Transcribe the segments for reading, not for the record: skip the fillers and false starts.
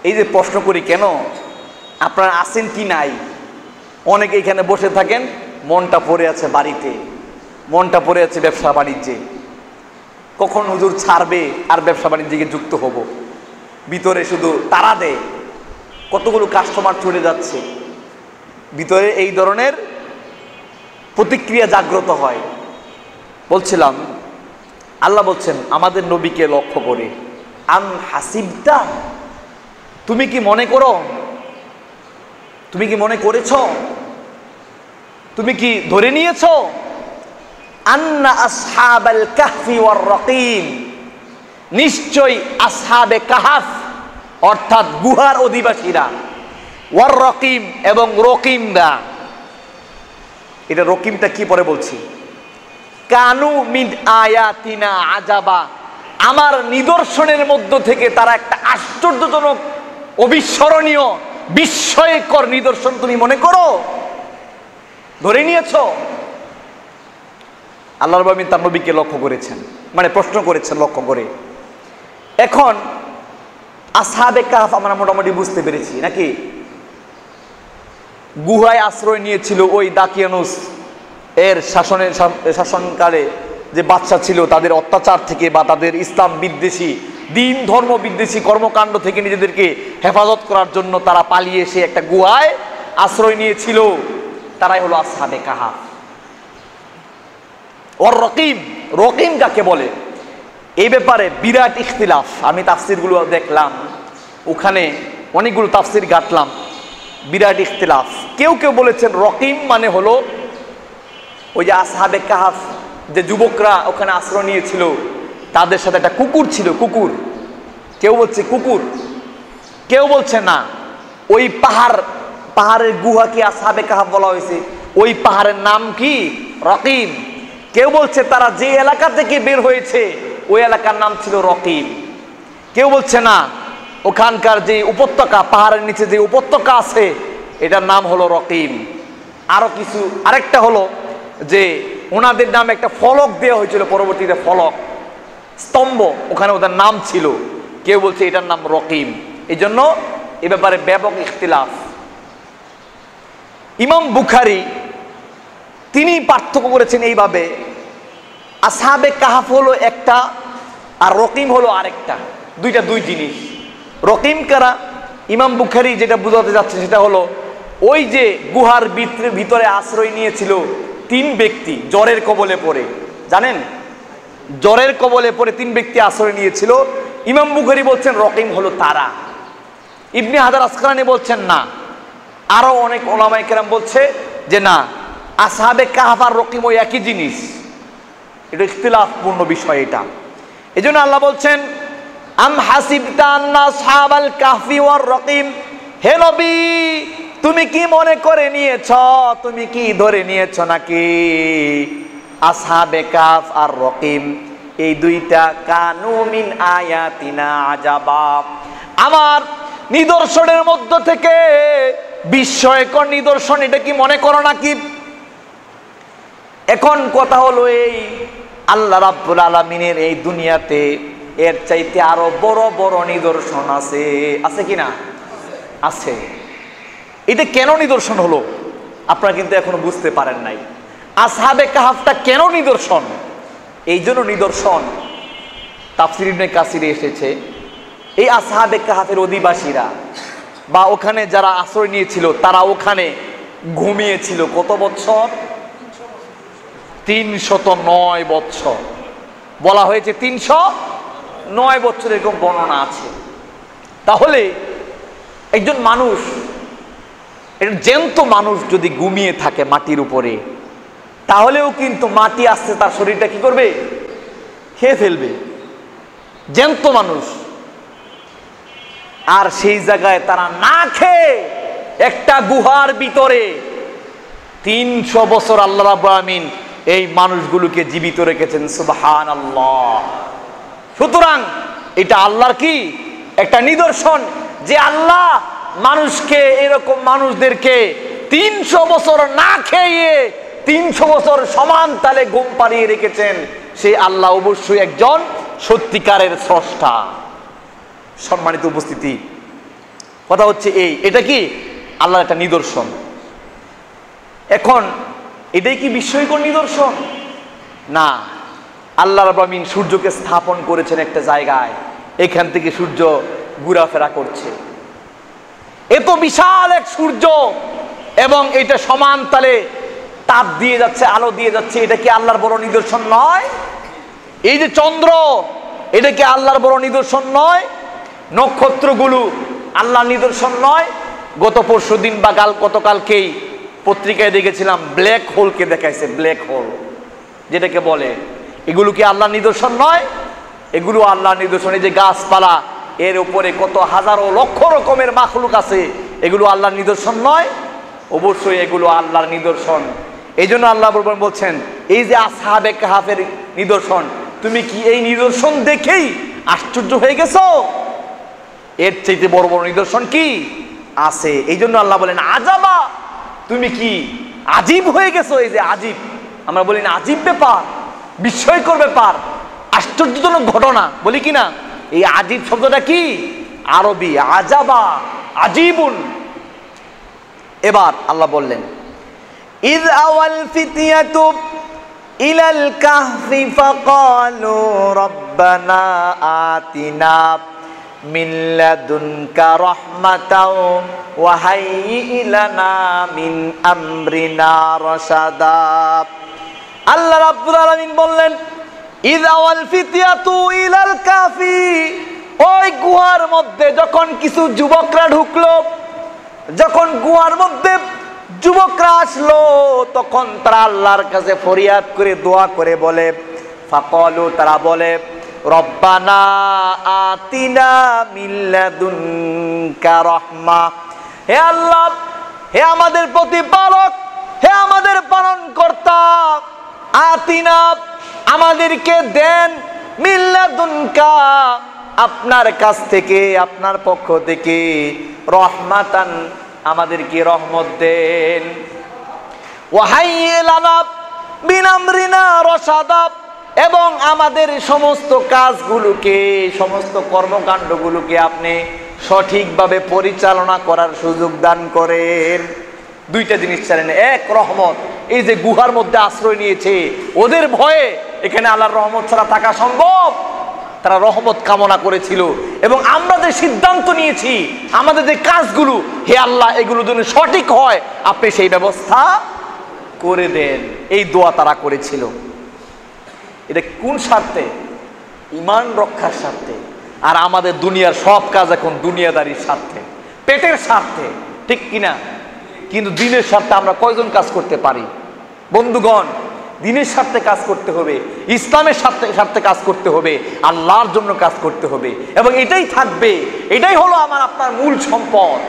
এই যে প্রশ্ন করি কেন, আপনারা আছেন কি নাই? অনেকে এখানে বসে থাকেন, মনটা পড়ে আছে বাড়িতে, মনটা পড়ে আছে ব্যবসা বাণিজ্যে, কখন হুজুর ছাড়বে আর ব্যবসা বাণিজ্যে যুক্ত হব। ভিতরে শুধু তাড়া দেয়, কতগুলো কাস্টমার চলে যাচ্ছে, ভিতরে এই ধরনের প্রতিক্রিয়া জাগ্রত হয়। বলছিলাম আল্লাহ বলছেন আমাদের নবীকে লক্ষ্য করে, আম হাসিবতা, তুমি কি মনে করো, তুমি কি মনে করেছ, তুমি কি ধরে নিয়েছ, আন্না আসহাবাল কাহফি ওয়ার রাকিম, নিশ্চয় আসহাবে কাহাফ অর্থাৎ গুহার অধিবাসীরা, ওয়ার রকিম এবং রকিমরা, এটা রকিমটা কি পরে বলছি, কানু মিন আয়াতিনা আজাবা, আমার নিদর্শনের মধ্য থেকে তারা একটা আশ্চর্যজনক অবিস্মরণীয় বিস্ময়কর নিদর্শন তুমি মনে করো, ধরে নিয়েছ। আল্লাহ রাব্বুল আলামিন তার নবীকে লক্ষ্য করেছেন, মানে প্রশ্ন করেছেন লক্ষ্য করে। এখন আসহাবে কাহফ আমরা মোটামুটি বুঝতে পেরেছি নাকি, গুহায় আশ্রয় নিয়েছিল ওই দাকিয়ানুস এর শাসনকালে যে বাদশা ছিল, তাদের অত্যাচার থেকে বা তাদের ইসলাম বিদ্বেষী দিন ধর্ম বিদ্বেষী কর্মকাণ্ড থেকে নিজেদেরকে হেফাজত করার জন্য তারা পালিয়ে এসে একটা গুহায় আশ্রয় নিয়েছিল, তারাই হলো আসহাবে কাহফ। ওর রকিম, রকিম কাকে বলে এই ব্যাপারে বিরাট ইখতিলাফ। আমি তাফসিরগুলো দেখলাম, ওখানে অনেকগুলো তাফসির ঘাটলাম, বিরাট ইখতিলাফ। কেউ কেউ বলেছেন রকিম মানে হলো ওই যে আসহাবে কাহফ যে যুবকরা ওখানে আশ্রয় নিয়েছিল তাদের সাথে একটা কুকুর ছিল, কুকুর, কেউ বলছে কুকুর, কেউ বলছে না ওই পাহাড়ের গুহাকে আসহাবে কাহফ বলা হয়েছে, ওই পাহাড়ের নাম কি রকিম। কেউ বলছে তারা যে এলাকা থেকে বের হয়েছে ওই এলাকার নাম ছিল রকিম। কেউ বলছে না ওখানকার যে উপত্যকা, পাহাড়ের নিচে যে উপত্যকা আছে এটার নাম হলো রকিম। আরো কিছু, আরেকটা হলো যে ওনাদের নামে একটা ফলক দেওয়া হয়েছিল পরবর্তীতে, ফলক স্তম্ভ, ওখানে ওদের নাম ছিল, কেউ বলছে এটার নাম রকিম। এই জন্য এ ব্যাপারে ব্যাপক ইখতিলাফ। ইমাম বুখারী তিনি পার্থক্য করেছেন এইভাবে, আসহাবে কাহফ হলো একটা আর রকিম হলো আরেকটা, দুইটা দুই জিনিস। রকিম কারা, ইমাম বুখারী যেটা বুঝাতে যাচ্ছে সেটা হলো ওই যে গুহার ভিতরে আশ্রয় নিয়েছিল তিন ব্যক্তি জ্বরের কবলে পড়ে, জানেন জ্বরের কবলে পড়ে তিন ব্যক্তি আশ্রয় নিয়েছিল, ইমাম বুখারী বলছেন রকিম হলো তারা। ইবনে হাজার আসকালানী বলছেন না, আরো অনেক ওলামায়ে কেরাম বলছে যে না, আসহাবে কাহফ আর রকিম ওই একই জিনিস, এটা ইখতিলাফপূর্ণ বিষয় এটা। এই জন্য আল্লাহ বলছেন আম হাসিবতা আন্না আসহাবাল কাহফি ওয়ার রকিম, হে নবী তুমি কি মনে করে নিয়েছ, তুমি কি ধরে নিয়েছ নাকি আসহাবে কাহফ আর রকিম এই দুইটা কানু মিন আয়াতিনা আজাবা, আমার নিদর্শনের মধ্য থেকে বিস্ময়কর নিদর্শন, এটা কি মনে করো নাকি। এখন কথা হলো এই আল্লাহ রাব্বুল আলামিনের এই দুনিয়াতে এর চাইতে আরো বড় বড় নিদর্শন আছে, আছে কিনা? আছে। এটা কেন নিদর্শন হলো আপনারা কিন্তু এখনো বুঝতে পারেন নাই। আসহাবে কাহফটা কেন নিদর্শন? এই জন্য নিদর্শন, তাফসীর ইবনে কাসিরে এসেছে এই আসহাবে কাহফের অধিবাসীরা বা ওখানে যারা আশ্রয় নিয়েছিল তারা ওখানে ঘুমিয়েছিল কত বছর? 309 বছর বলা হয়েছে, 309 বছর এরকম বর্ণনা আছে। তাহলে একজন মানুষ, একজন জ্যান্ত মানুষ যদি ঘুমিয়ে থাকে মাটির উপরে, তাহলেও কিন্তু মাটি আসতে তার শরীরটা কি করবে? খেয়ে ফেলবে, জ্যান্ত মানুষ। আর সেই জায়গায় তারা না খেয়ে একটা গুহার ভিতরে 300 বছর আল্লাহ রাব্বুল আলামিন এই মানুষগুলোকে জীবিত রেখেছেন, সুবহানাল্লাহ। সুতরাং এটা আল্লাহর কি একটা নিদর্শন যে আল্লাহ মানুষকে, এরকম মানুষদেরকে 300 বছর না খেয়ে 300 বছর সমান তালে ঘুম পাড়িয়ে রেখেছেন। সেই আল্লাহ অবশ্যই একজন সত্যিকারের স্রষ্টা। সম্মানিত উপস্থিতি, কথা হচ্ছে এটা কি আল্লাহর একটা নিদর্শন। এখন এটাই কি বিস্ময়কর নিদর্শন? না, আল্লাহ রাব্বুল আলামিন সূর্যকে স্থাপন করেছেন একটা জায়গায়, এখান থেকে সূর্য ঘোরাফেরা করছে। এত বিশাল এক সূর্য এবং এটা সমান তালে তাপ দিয়ে যাচ্ছে, আলো দিয়ে যাচ্ছে, এটা কি আল্লাহর বড় নিদর্শন নয়? এই যে চন্দ্র, এটা কি আল্লাহর বড় নিদর্শন নয়? নক্ষত্রগুলো আল্লাহর নিদর্শন নয়? গত পরশুদিন বা গতকালকেই পত্রিকায় দেখেছিলাম ব্ল্যাক হোলকে দেখাইছে, ব্ল্যাক হোল যেটাকে বলে, এগুলো কি আল্লাহর নিদর্শন নয়? এগুলো আল্লাহর নিদর্শন। এই যে গাছপালা, এর উপরে কত হাজারো লক্ষ রকমের মাখলুক আছে, এগুলো আল্লাহর নিদর্শন নয়? অবশ্যই এগুলো আল্লাহর নিদর্শন। এই জন্য আল্লাহ বলছেন, এই যে আসহাবে কাহাফের নিদর্শন, তুমি কি এই নিদর্শন দেখেই আশ্চর্য হয়ে গেছো? এর চাইতে বড় বড় নিদর্শন কি আছে? এই জন্য আল্লাহ বলেন আজাবা, তুমি কি আজীব হয়ে গেছো? এই যে আজীব, আমরা বলি না আজীব ব্যাপার, বিস্ময়কর ব্যাপার, আশ্চর্যজনক ঘটনা বলি কি না? এই আজীব শব্দটা কি? আরবি, আজাবা, আজীবুন। এবার আল্লাহ বললেন ইয আওয়াল ফিতিয়াতু ইলাল কাহফি ফাকালু রাব্বানা আতিনা মিন লাদুনকা রাহমাতাও ওয়া হাইয়্যি লানা মিন আমরিনা রাশাদা। আল্লাহ রাব্বুল আলামিন বললেন ইয আওয়াল ফিতিয়াতু ইলাল কাহফি, ওই গুহার মধ্যে যখন কিছু যুবকরা ঢুকলো, যখন গুহার মধ্যে যুবকরা আসলো, তখন তারা আল্লাহর কাছে ফরিয়াদ করে দোয়া করে বলে, ফাকালু, তারা বলে, রব্বানা আতিনা মিন লাদুনকা রাহমা, হে আল্লাহ, হে আমাদের প্রতিপালক, হে আমাদের পালনকর্তা, আতিনা, আমাদেরকে দেন, মিন লাদুনকা, আপনার কাছ থেকে, আপনার পক্ষ থেকে, রহমাতান, আমাদেরকে রহমত দেন, ওয়া হাইয়্যি লানা মিন আমরিনা রাশাদা, এবং আমাদের সমস্ত কাজগুলোকে, সমস্ত কর্মকাণ্ডগুলোকে আপনি সঠিকভাবে পরিচালনা করার সুযোগ দান করেন। দুইটা জিনিস চাইলেন, এক রহমত, এই যে গুহার মধ্যে আশ্রয় নিয়েছে, ওদের ভয়ে এখানে আল্লাহর রহমত ছাড়া থাকা সম্ভব? তারা রহমত কামনা করেছিল, এবং আমরা যে সিদ্ধান্ত নিয়েছি, আমাদের যে কাজগুলো, হে আল্লাহ, এগুলো যেন সঠিক হয়, আপনি সেই ব্যবস্থা করে দেন, এই দোয়া তারা করেছিল। এটা কোন স্বার্থে? ঈমান রক্ষার স্বার্থে। আর আমাদের দুনিয়ার সব কাজ এখন দুনিয়াদারির স্বার্থে, পেটের স্বার্থে, ঠিক কিনা? কিন্তু দিনের স্বার্থে আমরা কয়জন কাজ করতে পারি? বন্ধুগণ, দিনের স্বার্থে কাজ করতে হবে, ইসলামের স্বার্থে কাজ করতে হবে, আল্লাহর জন্য কাজ করতে হবে, এবং এটাই থাকবে, এটাই হলো আমার আপনার মূল সম্পদ।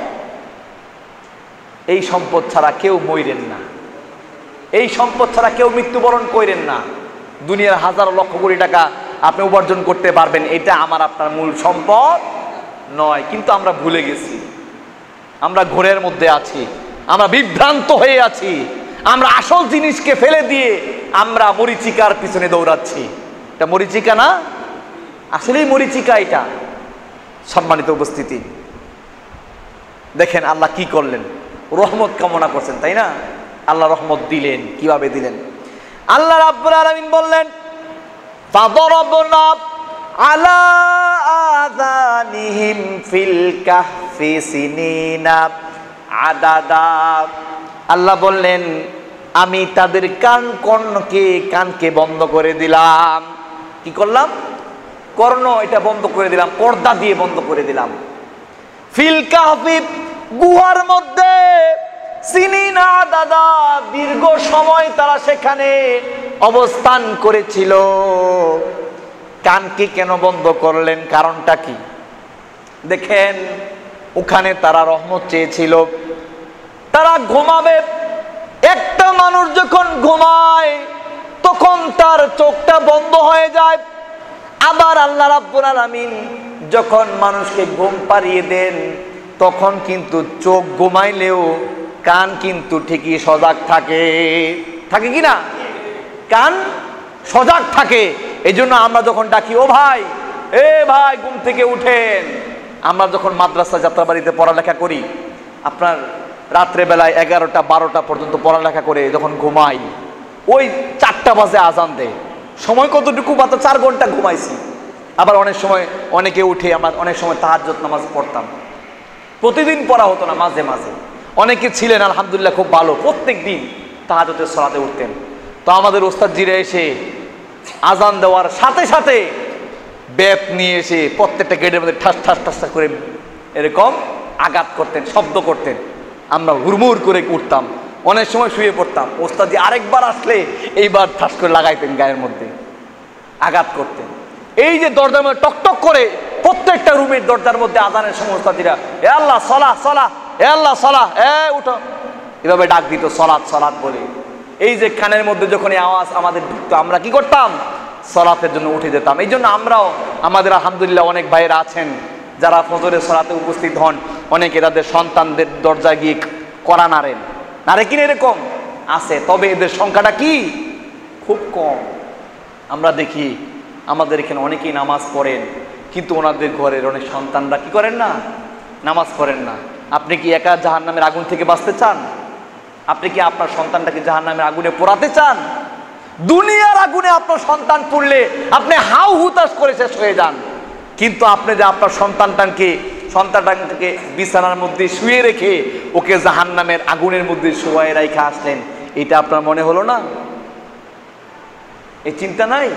এই সম্পদ ছাড়া কেউ মইরেন না, এই সম্পদ ছাড়া কেউ মৃত্যুবরণ করেন না। দুনিয়ার হাজার লক্ষ কোটি টাকা আপনি উপার্জন করতে পারবেন, এটা আমার আপনার মূল সম্পদ নয়। কিন্তু আমরা ভুলে গেছি, আমরা ঘোরের মধ্যে আছি, আমরা বিভ্রান্ত হয়ে আছি, আমরা আসল জিনিসকে ফেলে দিয়ে আমরা মরিচিকার পিছনে দৌড়াচ্ছি। এটা মরিচিকা না, আসলেই মরিচিকা এটা। সম্মানিত উপস্থিতি, দেখেন আল্লাহ কি করলেন, রহমত কামনা করছেন, তাই না? আল্লাহ রহমত দিলেন, কিভাবে দিলেন? আল্লাহ রাব্বুল আলামিন বললেন, ফাদরাবনা আলা আযানিহিম ফিল কাহফি সিনিনা আদাদা। আল্লাহ বললেন, আমি তাদের কানকে বন্ধ করে দিলাম। কি করলাম? কর্ণ, এটা বন্ধ করে দিলাম, পর্দা দিয়ে বন্ধ করে দিলাম। ফিল কাহফি, গুহার মধ্যে, সিনিনা দাদা, দীর্ঘ সময় তারা সেখানে অবস্থান করেছিল। কানকে কেন বন্ধ করলেন? কারণটা কি? দেখেন, ওখানে তারা রহমত চেয়েছিল, তারা ঘুমাবে। একটা মানুষ যখন ঘুমায় তখন তার চোখটা বন্ধ হয়ে যায়। আবার আল্লাহ রাব্বুল আলামিন যখন মানুষকে ঘুম পাড়িয়ে দেন, তখন কিন্তু চোখ ঘুমাইলেও কান কিন্তু ঠিকই সজাগ থাকে। থাকে কি না? কান সজাগ থাকে। এই জন্য আমরা যখন ডাকি, ও ভাই, এ ভাই, ঘুম থেকে উঠেন, আমরা যখন মাদ্রাসা যাত্রাবাড়িতে পড়ালেখা করি, আপনার রাত্রেবেলায় 11টা 12টা পর্যন্ত পড়ালেখা করে যখন ঘুমাই, ওই 4টা বাজে আজান দেয়। সময় কতটুকু? মাত্র 4 ঘন্টা ঘুমাইছি। আবার অনেক সময় অনেকে উঠে, আমরা অনেক সময় তাহাজ্জুদ নামাজ পড়তাম। প্রতিদিন পড়া হতো না, মাঝে মাঝে। অনেকে ছিলেন আলহামদুলিল্লাহ খুব ভালো, প্রত্যেক দিন তাহাজ্জুদের সালাতে উঠতেন। তো আমাদের ওস্তাদজিরা এসে আজান দেওয়ার সাথে সাথে বেত নিয়ে এসে প্রত্যেকটা গেটের মধ্যে ঠাস ঠাস ঠাস করে এরকম আঘাত করতেন, শব্দ করতেন। আমরা হুড়মুড় করে উঠতাম, অনেক সময় শুয়ে পড়তাম। ওস্তাদজি আরেকবার আসলে এইবার ঠাস করে লাগাইতেন, গায়ের মধ্যে আঘাত করতেন। এই যে দরজার মধ্যে টকটক করে প্রত্যেকটা রুমের দরজার মধ্যে আজানের সময় ওস্তাদজিরা এ আল্লাহ সলাহ সলাহ, এ আল্লাহ সলাহ, এ উঠো, এভাবে ডাক দিত সলাৎ সলাৎ বলে। এই যে কানের মধ্যে যখন এই আওয়াজ আমাদের ঢুকতো, আমরা কি করতাম? সলাতের জন্য উঠে যেতাম। এই জন্য আমরাও, আমাদের আলহামদুলিল্লাহ অনেক ভাইয়েরা আছেন যারা ফজরের সলাতে উপস্থিত হন, অনেকে তাদের সন্তানদের দরজায় গিয়ে করা নাড়েন, নারে কিনা এরকম আছে। তবে এদের সংখ্যাটা কি? খুব কম। আমরা দেখি আমাদের এখানে অনেকেই নামাজ পড়েন, কিন্তু ওনাদের ঘরের অনেক সন্তানরা কি করেন না? নামাজ পড়েন না। আপনি কি একা জাহান্নামের আগুন থেকে বাঁচতে চান? আপনি কি আপনার সন্তানটাকে জাহান্নামের আগুনে পোড়াতে চান? দুনিয়ার আগুনে আপনার সন্তান পড়লে আপনি হাউ হুতাশ করে শেষ হয়ে যান, কিন্তু আপনি যে আপনার সন্তানটাকে বিছানার মধ্যে শুয়ে রেখে ওকে জাহান্নামের আগুনের মধ্যে শুয়ে রেখে আসলেন, এটা আপনার মনে হলো না? এই চিন্তা নাই?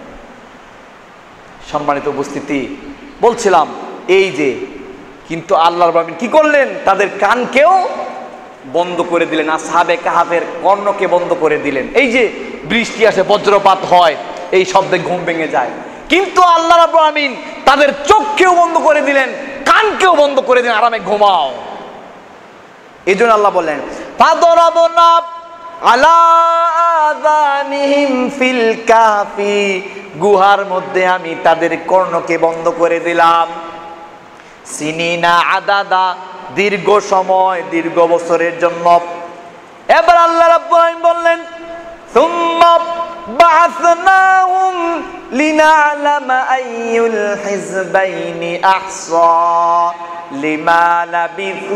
সম্মানিত উপস্থিতি, বলছিলাম এই যে, কিন্তু আল্লাহর রাব্বুল কি করলেন? তাদের কানকেও বন্ধ করে দিলেন, আসহাবে কাহাফের কর্ণকে বন্ধ করে দিলেন। এই যে বৃষ্টি আসে, বজ্রপাত হয়, এই শব্দে ঘুম ভেঙে যায়, কিন্তু আল্লাহ রাব্বুল আমিন তাদের চোখকেও বন্ধ করে দিলেন, কানকেও বন্ধ করে দিলেন, আরামে ঘুমাও। এই জন্য আল্লাহ বললেন ফাদরাবনা আলা আযানিহিম ফিল কাফি, গুহার মধ্যে আমি তাদের কর্ণকে বন্ধ করে দিলাম। সিনিনা আদাদা, দীর্ঘ সময়, দীর্ঘ বছরের জন্য। এবার আল্লাহ রাব্বুল আলামিন বললেন সুম্মা বা'আসনাহুম লিনা'লামা আইয়ুল হিজবাইনি আহসা লিমা লাবিথু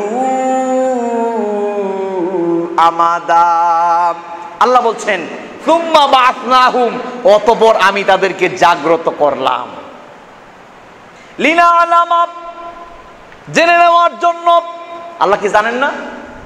আমাদা। আল্লাহ বলছেন সুম্মা বা'আসনাহুম, অতঃপর আমি তাদেরকে জাগ্রত করলাম, লিনা'লামা, জেনে নেওয়ার জন্য। আল্লাহ কি জানেন না?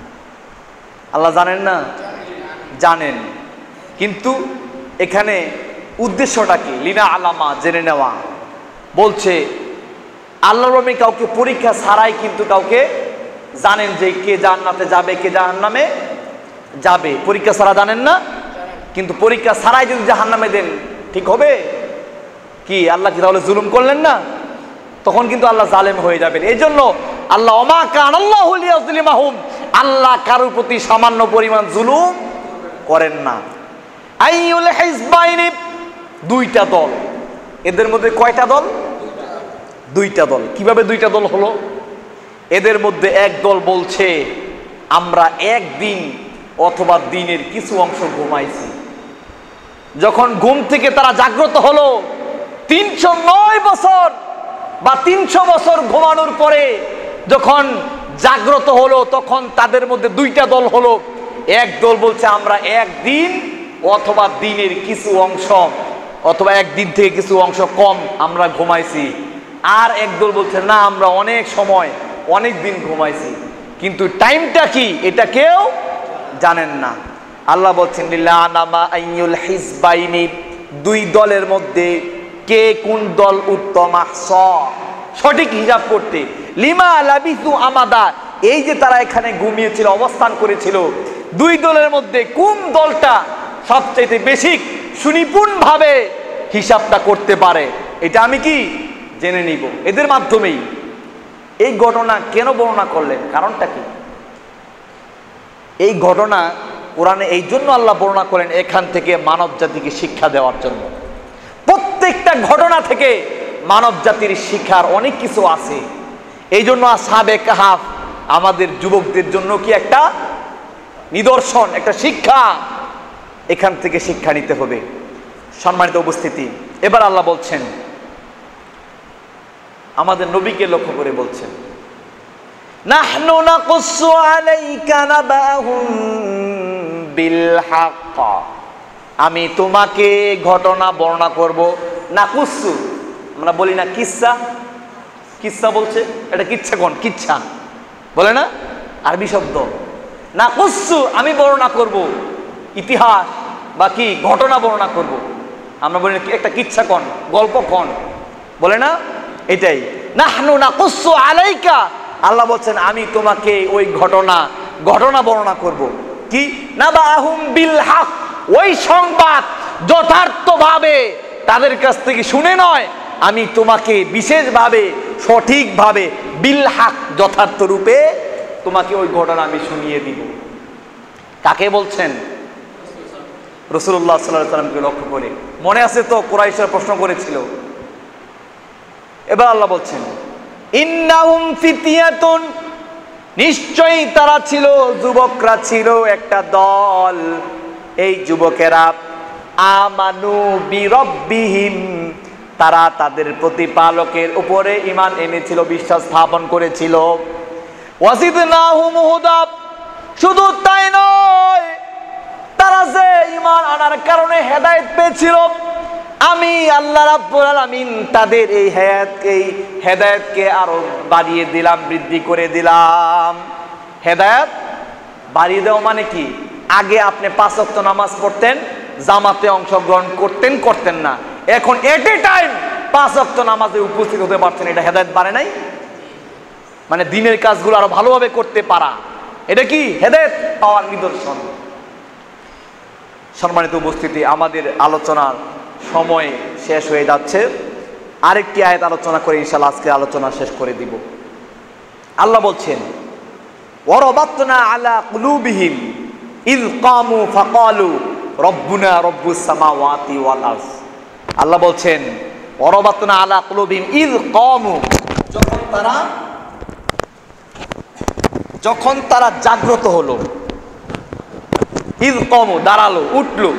আল্লাহ জানেন না? জানেন, কিন্তু এখানে উদ্দেশ্যটা কি? লিনা আলামা, জেনে নেওয়া। বলছে আল্লাহর রাব্বুল কাউকে পরীক্ষা ছাড়াই কিন্তু কাউকে জানেন যে কে জান্নাতে যাবে, কে জাহান্নামে যাবে। পরীক্ষা ছাড়া জানেন না? কিন্তু পরীক্ষা ছাড়াই যদি জাহান্নামে দেন, ঠিক হবে কি? আল্লাহ কি তাহলে জুলুম করলেন না? তখন কিন্তু আল্লাহ জালেম হয়ে যাবেন। এই জন্য আল্লাহ ওমা কানাল্লাহু লিয়াযলিমাহুম, আল্লাহ কারোর প্রতি সামান্য পরিমাণ জুলুম করেন না। আইয়ুল হিজবাইনি, দুইটা দল। এদের মধ্যে কয়টা দল? দুইটা দল। কিভাবে দুইটা দল হলো? এদের মধ্যে এক দল বলছে আমরা একদিন অথবা দিনের কিছু অংশ ঘুমাইছি। যখন ঘুম থেকে তারা জাগ্রত হলো, 309 বছর বা 300 বছর ঘুমানোর পরে যখন জাগ্রত হলো, তখন তাদের মধ্যে দুইটা দল হলো। এক দল বলছে আমরা একদিন অথবা দিনের কিছু অংশ, অথবা একদিন থেকে কিছু অংশ কম আমরা ঘুমাইছি। আর এক দল বলছে না, আমরা অনেক সময়, অনেক দিন ঘুমাইছি, কিন্তু টাইমটা কি এটা কেউ জানেন না। আল্লাহ বলছেন লিল্লানামা আইয়ুল হিজবাইনি, দুই দলের মধ্যে কে কোন দল উত্তম, সঠিক হিসাব করতে। লিমা লাবিসু আমাদা, এই যে তারা এখানে ঘুমিয়েছিল, অবস্থান করেছিল, দুই দলের মধ্যে কোন দলটা সবচেয়ে বেশি সুনিপুণ ভাবে হিসাবটা করতে পারে, এটা আমি কি জেনে নিব এদের মাধ্যমেই। এই ঘটনা কেন বর্ণনা করলেন? কারণটা কি? এই ঘটনা কোরআনে এই জন্য আল্লাহ বর্ণনা করেন, এখান থেকে মানব জাতিকে শিক্ষা দেওয়ার জন্য। প্রত্যেকটা ঘটনা থেকে মানব জাতির শিক্ষার অনেক কিছু আছে। এই জন্য আসহাবে কাহাফ আমাদের যুবকদের জন্য কি একটা নিদর্শন, একটা শিক্ষা। এখান থেকে শিক্ষা নিতে হবে। সম্মানিত উপস্থিতি, এবার আল্লাহ বলছেন আমাদের নবীকে লক্ষ্য করে বলছেন, নাহনু নাকুসু আলাইকা নাবাহুম বিল হক, আমি তোমাকে ঘটনা বর্ণনা করব। নাকুসু আমরা বলি না কিচ্ছা, কিচ্ছা বলছে, এটা কিচ্ছা কোন কিচ্ছা বলে না, আরবি শব্দ। নাকুসু আমি বর্ণনা করব, ইতিহাস বা কি ঘটনা বর্ণনা করব। আমরা বলি না একটা কিচ্ছা কোন, গল্প কোন বলে না, এটাই নাহনু নাকুসু আলাইকা। আল্লাহ বলছেন আমি তোমাকে ওই ঘটনা বর্ণনা করব। কি নাবাহুম বিল হক, ওই সংবাদ যথার্থভাবে তাদের কাছ থেকে শুনে নয়, আমি তোমাকে বিশেষভাবে সঠিকভাবে বিল হক যথার্থ রূপে তোমাকে ওই ঘটনা আমি শুনিয়ে দিব। কাকে বলছেন? রাসূলুল্লাহ সাল্লাল্লাহু আলাইহি ওয়াসাল্লামকে লক্ষ্য করে। মনে আছে তো কুরাইশরা প্রশ্ন করেছিল। এবার আল্লাহ বলছেন ইন্নাহুম ফিতিয়াতুন, নিশ্চয়ই তারা ছিল, যুবকরা ছিল একটা দল। এই যুবকেরা আমানু বিরব্বিহিম, তারা তাদের প্রতিপালকের উপরে ঈমান এনেছিল, বিশ্বাস স্থাপন করেছিল। ওয়াজিদনাহুম হুদা, শুধু তাই নয়, তারা যে ঈমান আনার কারণে হেদায়েত পেয়েছিল, আমি আল্লাহ রাব্বুল আলামিন তাদের এই হেদায়েতকে আরো বাড়িয়ে দিলাম, বৃদ্ধি করে দিলাম। হেদায়েত বাড়িয়ে দেওয়া মানে কি? আগে আপনি 5 ওয়াক্ত নামাজ পড়তেন, জামাতে অংশগ্রহণ করতেন না, এখন এট এ টাইম 5 ওয়াক্ত নামাজে উপস্থিত হতে পারছেন, এটা হেদায়েত বাড়ে নাই? মানে দিনের কাজগুলো আরো ভালোভাবে করতে পারা, এটা কি হেদায়েত পাওয়ার নিদর্শন। সম্মানিত উপস্থিতি, আমাদের আলোচনার সময় শেষ হয়ে যাচ্ছে। আরেকটি আয়াত আলোচনা করে ইনশাআল্লাহ আজকে আলোচনা শেষ করে দিব। আল্লাহ বলছেন ওয়ারাবাতনা আলা কুলুবিহিম ইয কামু ফাকালু রব্বুনা রব্বুস সামাওয়াতি ওয়াল আরদ। আল্লাহ বলছেন ওয়ারাবাতনা আলা কুলুবিহিম ইয কামু, যখন তারা জাগ্রত হলো, ইয কামু দাঁড়ালো, উঠলো,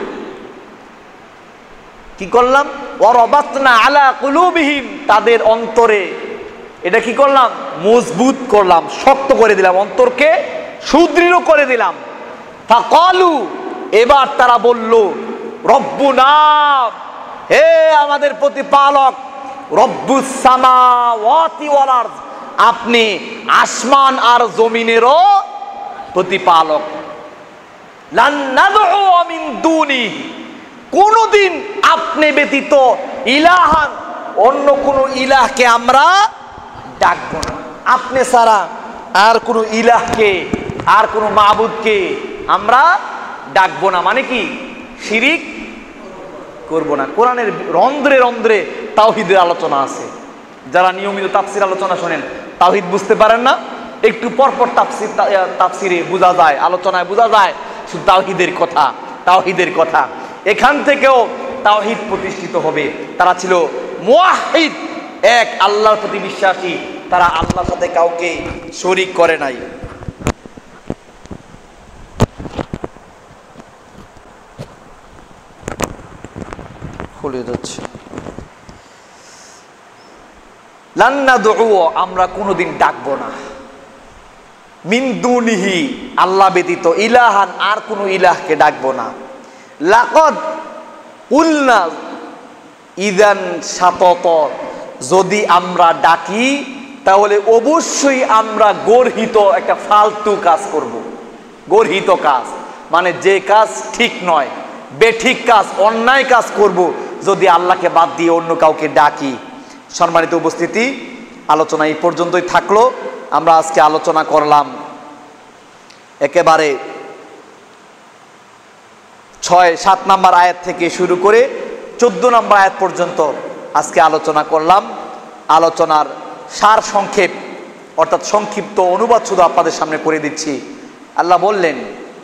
কি করলাম? ওয়ারাবাতনা আলা কুলুবিহিম, তাদের অন্তরে এটা কি করলাম? মজবুত করলাম, শক্ত করে দিলাম, অন্তরকে সুদৃঢ় করে দিলাম। ফাকালু, এবার তারা বলল রব্বুনা, হে আমাদের প্রতিপালক, রব্বুস সামাওয়াতি ওয়াল আরদ, আপনি আসমান আর জমিনেরও প্রতিপালক। লান নাদউ মিন দুনি, কোনদিন আপনি ব্যতীত ইলাহান, অন্য কোন ইলাহকে আমরা ডাকবো না। আপনি ছাড়া আর কোন ইলাহকে, আর কোন মাবুদকে আমরা ডাকবো না, মানে কি শিরিক করব না। কোরআনের রন্ধ্রে রন্ধ্রে তাওহীদের আলোচনা আছে। যারা নিয়মিত তাফসির আলোচনা শোনেন, তাওহীদ বুঝতে পারেন না, একটু পরপর তাফসিরে বোঝা যায়, আলোচনায় বোঝা যায় শুধু তাওহীদের কথা। এখান থেকেও তাওহীদ প্রতিষ্ঠিত হবে। তারা ছিল মুওয়াহহিদ, এক আল্লাহর প্রতি বিশ্বাসী, তারা আল্লাহর সাথে কাউকে শরীক করে নাই। খুলে যাচ্ছে। লান নাদউ, আমরা কোনোদিন ডাকবো না, মিন দুনিহি, আল্লাহ ব্যতীত, ইলাহান, আর কোনো ইলাহকে ডাকবো না। লাকাদ কুলনা ইযান শাতাত, যদি আমরা ডাকি তাহলে অবশ্যই আমরা গর্হিত একটা ফালতু কাজ করব। গর্হিত কাজ মানে যে কাজ ঠিক নয়, বেঠিক কাজ, অন্যায় কাজ করব যদি আল্লাহকে বাদ দিয়ে অন্য কাউকে ডাকি। সম্মানিত উপস্থিতি, আলোচনা এই পর্যন্তই থাকলো। আমরা আজকে আলোচনা করলাম একেবারে 6-7 নম্বর আয়াত থেকে শুরু করে 14 নম্বর আয়াত পর্যন্ত আজকে আলোচনা করলাম। আলোচনার সার সংক্ষেপ অর্থাৎ সংক্ষিপ্ত অনুবাদ শুধু আপনাদের সামনে করে দিচ্ছি। আল্লাহ বললেন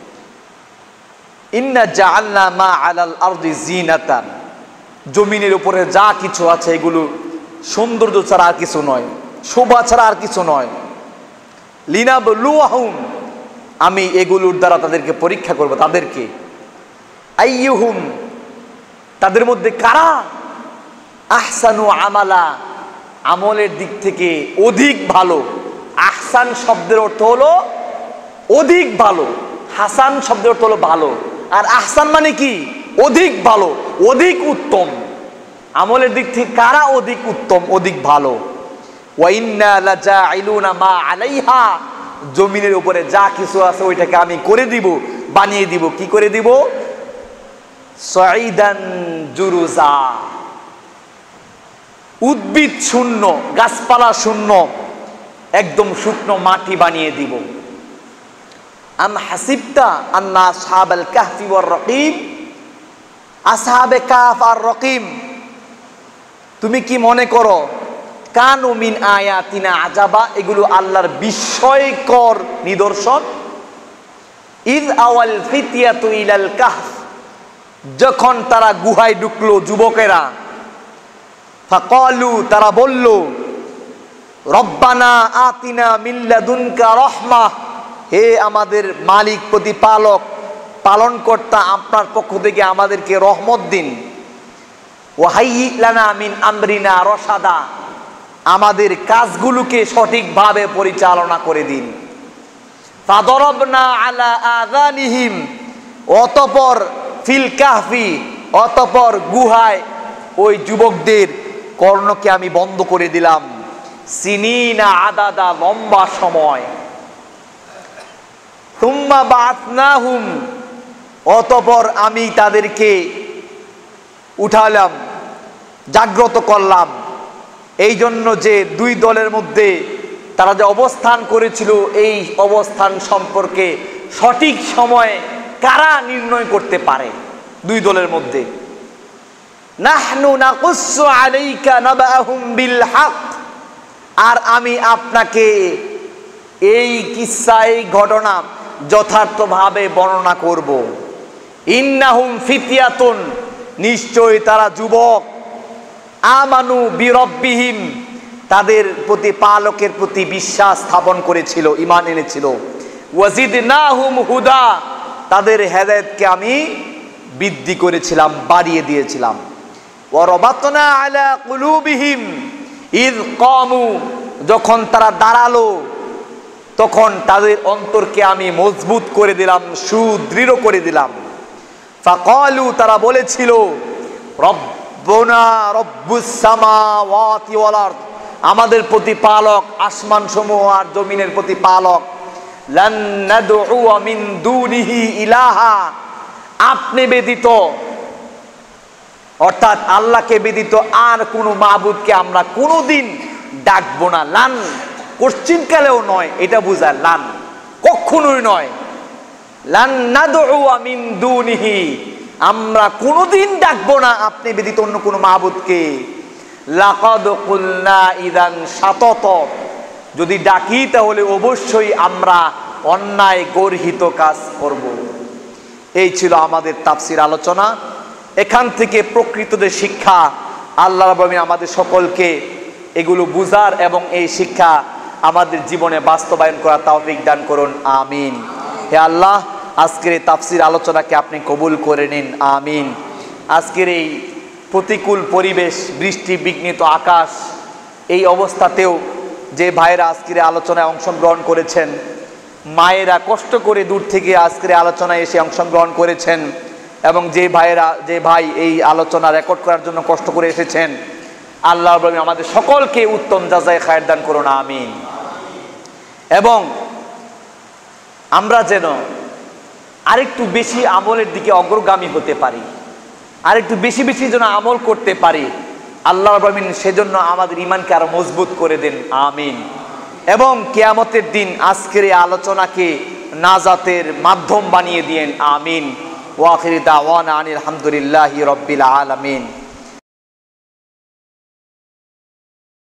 ইন্না জাআলনা মা আলাল আরদি জিনাতান, জমিনের উপরে যা কিছু আছে এগুলো সৌন্দর্য ছাড়া আর কিছু নয়, শোভা ছাড়া আর কিছু নয়। লিনাবলুহুম, আমি এগুলোর দ্বারা তাদেরকে পরীক্ষা করব, তাদেরকে। আইয়ুহুম, তাদের মধ্যে কারা আহসানু আমালা, আমলের দিক থেকে অধিক ভালো। আহসান শব্দের অর্থ হলো অধিক ভালো, হাসান শব্দের অর্থ হলো ভালো, আর আহসান মানে কি? অধিক ভালো, অধিক উত্তম। আমলের দিক থেকে কারা অধিক উত্তম, অধিক ভালো? ওয়া ইন্না লাজাইলুনা মা আলাইহা, জমিনের উপরে যা কিছু আছে ওইটাকে আমি করে দিব, বানিয়ে দিব। কি করে দিব? সাইদান জুরুজা, উদ্ভিদ শূন্য, গাছপালা শূন্য, একদম শুকনো মাটি বানিয়ে দিব। আম হাসিবতা আন্না আসহাবাল কাহফি ওয়ার রকিম, আসহাবে কাহফ আর রকিম, তুমি কি মনে করো কানু মিন আয়াতিনা আজাবা, এগুলো আল্লাহর বিস্ময়কর নিদর্শন। ইয আওয়াল ফিতিয়াতু ইলাল কাহফ, যখন তারা গুহায় ঢুকলো যুবকেরা, ফাকালু, তারা বলল, রব্বানা আতিনা মিন লাদুনকা রাহমাহ, হে আমাদের মালিক, প্রতিপালক, পালনকর্তা, আপনার পক্ষ থেকে আমাদেরকে রহমত দিন। ওয়াহাইয়ি লানা মিন আমরিনা রশাদা, আমাদের কাজগুলোকে সঠিকভাবে পরিচালনা করে দিন। ফাদরাবনা আলা আযানিহিম, অতঃপর ফিল কাহফি, অতঃপর গুহায় ওই যুবকদের কর্ণকে আমি বন্ধ করে দিলাম। সিনিনা আদাদা, লম্বা সময়। তুম্মা বাআসনাহুম, অতঃপর আমি তাদেরকে উঠালাম, জাগ্রত করলাম। এই জন্য যে দুই দলের মধ্যে তারা যে অবস্থান করেছিল, এই অবস্থান সম্পর্কে সঠিক সময়ে কারা নির্ণয় করতে পারে? দুই দলের মধ্যে। নাহনু নাকুসসু আলাইকা নাবাহুম বিল হক, আর আমি আপনাকে এই কিসসা, এই ঘটনা যথার্থভাবে বর্ণনা করব। ইন্নাহুম ফিতিয়াতুন, নিশ্চয় তারা যুবক, আমানু বিরব্বিহিম, তাদের প্রতিপালকের প্রতি বিশ্বাস স্থাপন করেছিল, ঈমান এনেছিল। ওয়াজিদনাহুম হুদা, তাদের হেদায়েতকে আমি বৃদ্ধি করেছিলাম, বাড়িয়ে দিয়েছিলাম। ওয়ারাবাতনা আলা কুলুবিহিম ইয কামু, যখন তারা দাঁড়ালো তখন তাদের অন্তরকে আমি মজবুত করে দিলাম, সুদৃঢ় করে দিলাম। ফাকালু, তারা বলেছিল, রব্বুনা রব্বুস সামাওয়াতি ওয়াল আরদ, আমাদের প্রতিপালক আসমান সমূহ আর জমিনের প্রতিপালক। লান নাদউ মিন দুনিহি ইলাহা, আপনি ব্যতীত, অর্থাৎ আল্লাহকে ব্যতীত আর কোনো মাবুদকে আমরা কোনোদিন ডাকবো না। লান কোশ্চিনকালেও নয়, এটা বোঝায়, লান কখনোই নয়। লান নাদউ মিন দুনিহি, আমরা কোনোদিন ডাকবো না আপনি ব্যতীত অন্য কোনো মাবুদকে। লাকাদ কুলনা ইযান শাতাত, যদি ডাকি তাহলে অবশ্যই আমরা অন্যায় গর্হিত কাজ করব। এই ছিল আমাদের তাফসীর আলোচনা। এখান থেকে প্রকৃত যে শিক্ষা, আল্লাহ রাব্বুল আলামিন আমাদের সকলকে এগুলো বুঝার এবং এই শিক্ষা আমাদের জীবনে বাস্তবায়ন করার তৌফিক দান করুন, আমিন। হে আল্লাহ, আজকের এই তাফসীর আলোচনাকে আপনি কবুল করে নিন, আমিন। আজকের এই প্রতিকূল পরিবেশ, বৃষ্টি বিঘ্নিত আকাশ, এই অবস্থাতেও যে ভাইরা আজকের আলোচনায় অংশগ্রহণ করেছেন, মায়েরা কষ্ট করে দূর থেকে আজকের আলোচনায় এসে অংশগ্রহণ করেছেন, এবং যে ভাই এই আলোচনা রেকর্ড করার জন্য কষ্ট করে এসেছেন, আল্লাহ রাব্বুল আলামিন আমাদের সকলকে উত্তম জাযায়ে খায়ের দান করুন, আমিন। এবং আমরা যেন আরেকটু বেশি আমলের দিকে অগ্রগামী হতে পারি, আরেকটু বেশি বেশি যেন আমল করতে পারি, আল্লাহ রাব্বুল আলামিন সেজন্য আমাদের ঈমানকে আরো মজবুত করে দেন, আমিন। এবং কিয়ামতের দিন আজকের এই আলোচনাকে নাজাতের মাধ্যম বানিয়ে দিয়েন, আমিন। ওয়া আখিরু দাওয়ানা আনিল হামদুলিল্লাহি রাব্বিল আলামিন।